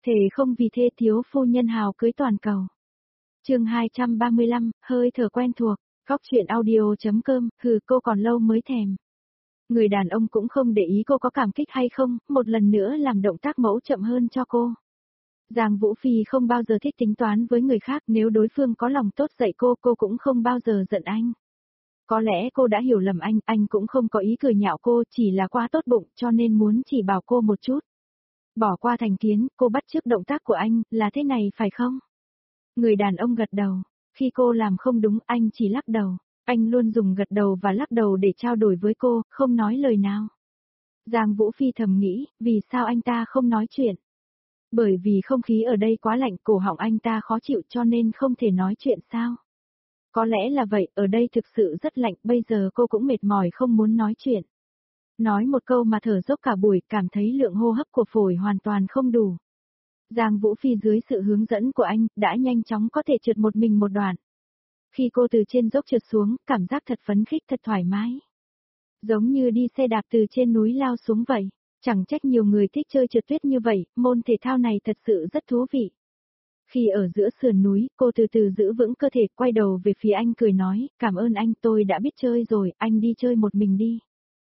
Thề không vì thê thiếu phu nhân hào cưới toàn cầu. Chương 235, hơi thở quen thuộc, góc truyện audio.com, cô còn lâu mới thèm. Người đàn ông cũng không để ý cô có cảm kích hay không, một lần nữa làm động tác mẫu chậm hơn cho cô. Giang Vũ Phi không bao giờ thích tính toán với người khác, nếu đối phương có lòng tốt dạy cô cũng không bao giờ giận anh. Có lẽ cô đã hiểu lầm anh cũng không có ý cười nhạo cô, chỉ là quá tốt bụng cho nên muốn chỉ bảo cô một chút. Bỏ qua thành kiến, cô bắt chước động tác của anh, là thế này phải không? Người đàn ông gật đầu, khi cô làm không đúng anh chỉ lắc đầu, anh luôn dùng gật đầu và lắc đầu để trao đổi với cô, không nói lời nào. Giang Vũ Phi thầm nghĩ, vì sao anh ta không nói chuyện? Bởi vì không khí ở đây quá lạnh, cổ họng anh ta khó chịu cho nên không thể nói chuyện sao? Có lẽ là vậy, ở đây thực sự rất lạnh, bây giờ cô cũng mệt mỏi không muốn nói chuyện. Nói một câu mà thở dốc cả buổi, cảm thấy lượng hô hấp của phổi hoàn toàn không đủ. Giang Vũ Phi dưới sự hướng dẫn của anh, đã nhanh chóng có thể trượt một mình một đoạn. Khi cô từ trên dốc trượt xuống, cảm giác thật phấn khích, thật thoải mái. Giống như đi xe đạp từ trên núi lao xuống vậy. Chẳng trách nhiều người thích chơi trượt tuyết như vậy, môn thể thao này thật sự rất thú vị. Khi ở giữa sườn núi, cô từ từ giữ vững cơ thể, quay đầu về phía anh cười nói, cảm ơn anh, tôi đã biết chơi rồi, anh đi chơi một mình đi.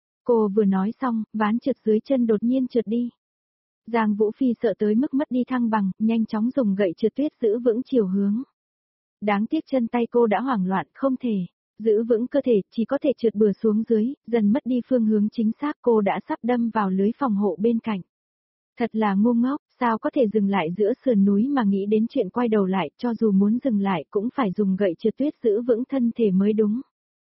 Cô vừa nói xong, ván trượt dưới chân đột nhiên trượt đi. Giang Vũ Phi sợ tới mức mất đi thăng bằng, nhanh chóng dùng gậy trượt tuyết giữ vững chiều hướng. Đáng tiếc chân tay cô đã hoảng loạn, không thể giữ vững cơ thể, chỉ có thể trượt bừa xuống dưới, dần mất đi phương hướng chính xác, cô đã sắp đâm vào lưới phòng hộ bên cạnh. Thật là ngu ngốc, sao có thể dừng lại giữa sườn núi mà nghĩ đến chuyện quay đầu lại, cho dù muốn dừng lại cũng phải dùng gậy trượt tuyết giữ vững thân thể mới đúng.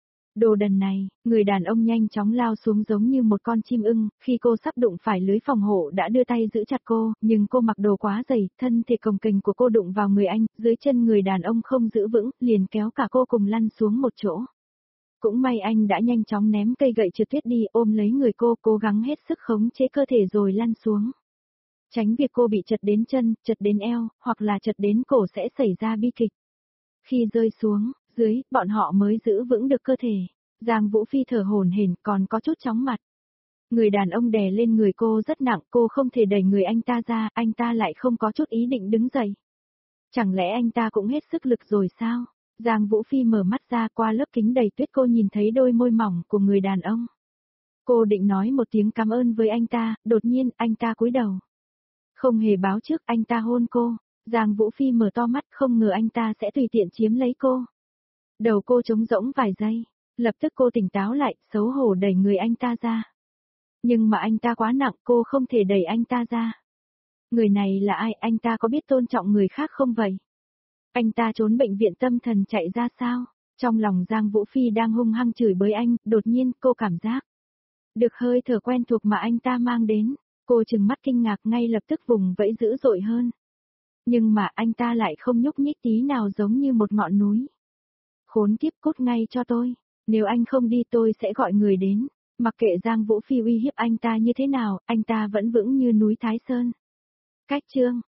Đồ đần này, người đàn ông nhanh chóng lao xuống giống như một con chim ưng, khi cô sắp đụng phải lưới phòng hộ đã đưa tay giữ chặt cô, nhưng cô mặc đồ quá dày, thân thể cồng kềnh của cô đụng vào người anh, dưới chân người đàn ông không giữ vững, liền kéo cả cô cùng lăn xuống một chỗ. Cũng may anh đã nhanh chóng ném cây gậy trượt tuyết đi, ôm lấy người cô, cố gắng hết sức khống chế cơ thể rồi lăn xuống. Tránh việc cô bị trật đến chân, trật đến eo, hoặc là trật đến cổ sẽ xảy ra bi kịch. Khi rơi xuống, dưới, bọn họ mới giữ vững được cơ thể. Giang Vũ Phi thở hổn hển, còn có chút chóng mặt. Người đàn ông đè lên người cô rất nặng, cô không thể đẩy người anh ta ra, anh ta lại không có chút ý định đứng dậy. Chẳng lẽ anh ta cũng hết sức lực rồi sao? Giang Vũ Phi mở mắt ra, qua lớp kính đầy tuyết cô nhìn thấy đôi môi mỏng của người đàn ông. Cô định nói một tiếng cảm ơn với anh ta, đột nhiên anh ta cúi đầu. Không hề báo trước, anh ta hôn cô. Giang Vũ Phi mở to mắt, không ngờ anh ta sẽ tùy tiện chiếm lấy cô. Đầu cô trống rỗng vài giây, lập tức cô tỉnh táo lại, xấu hổ đẩy người anh ta ra. Nhưng mà anh ta quá nặng, cô không thể đẩy anh ta ra. Người này là ai, anh ta có biết tôn trọng người khác không vậy? Anh ta trốn bệnh viện tâm thần chạy ra sao? Trong lòng Giang Vũ Phi đang hung hăng chửi bới anh, đột nhiên cô cảm giác được hơi thở quen thuộc mà anh ta mang đến. Cô trừng mắt kinh ngạc, ngay lập tức vùng vẫy dữ dội hơn. Nhưng mà anh ta lại không nhúc nhích tí nào, giống như một ngọn núi. Khốn kiếp, cút ngay cho tôi. Nếu anh không đi tôi sẽ gọi người đến. Mặc kệ Giang Vũ Phi uy hiếp anh ta như thế nào, anh ta vẫn vững như núi Thái Sơn. Cách chương